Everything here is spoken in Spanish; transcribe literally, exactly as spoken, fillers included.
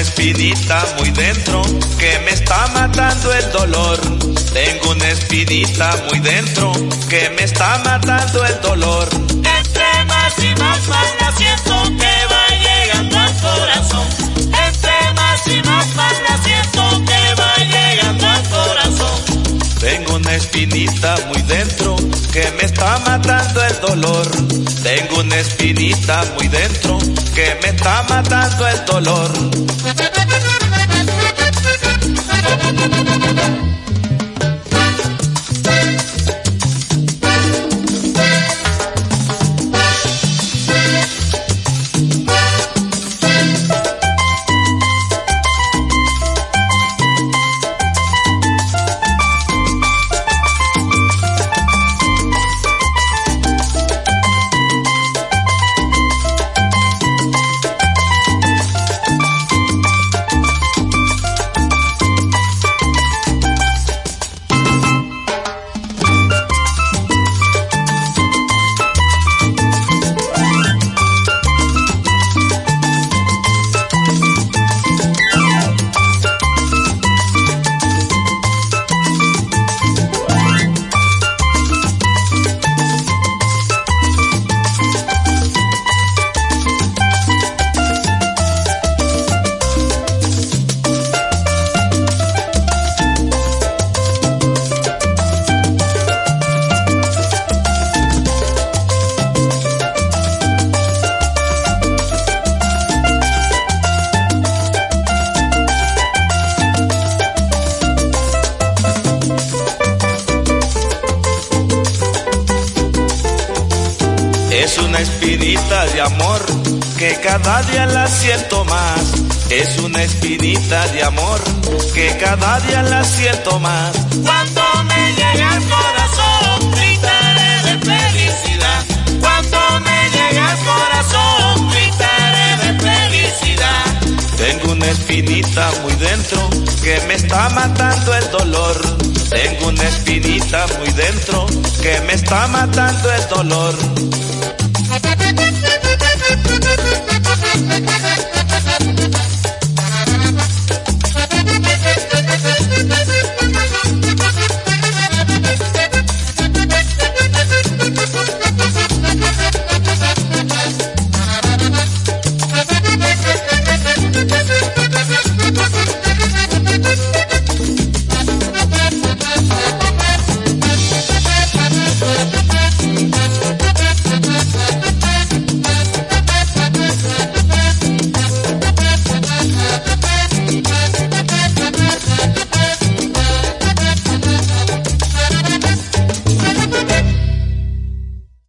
espinita muy dentro que me está matando el dolor. Tengo una espinita muy dentro que me está matando el dolor. Entre más y más mal la siento que va llegando al corazón. Entre más y más mal la siento que va llegando al corazón. Tengo una espinita muy dentro que me está matando el dolor. Tengo una espinita muy dentro que me está matando el dolor. Es una espinita de amor que cada día la siento más. Es una espinita de amor que cada día la siento más. Cuando me llegue al corazón gritaré de felicidad. Cuando me llegue al corazón gritaré de felicidad. Tengo una espinita muy dentro que me está matando el dolor. Tengo una espinita muy dentro que me está matando el dolor.